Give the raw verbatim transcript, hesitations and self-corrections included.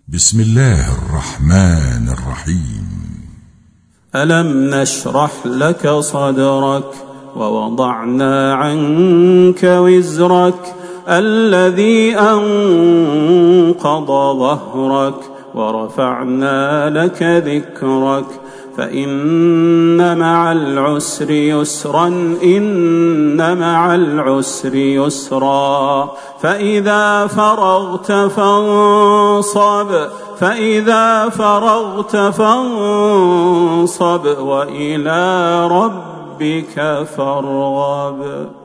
بسم الله الرحمن الرحيم. ألم نشرح لك صدرك ووضعنا عنك وزرك الذي أنقض ظهرك ورفعنا لك ذكرك فإن مع العسر يسرا إن مع العسر يسرا فإذا فرغت فانصب فإذا فرغت فانصب وإلى ربك فارغب.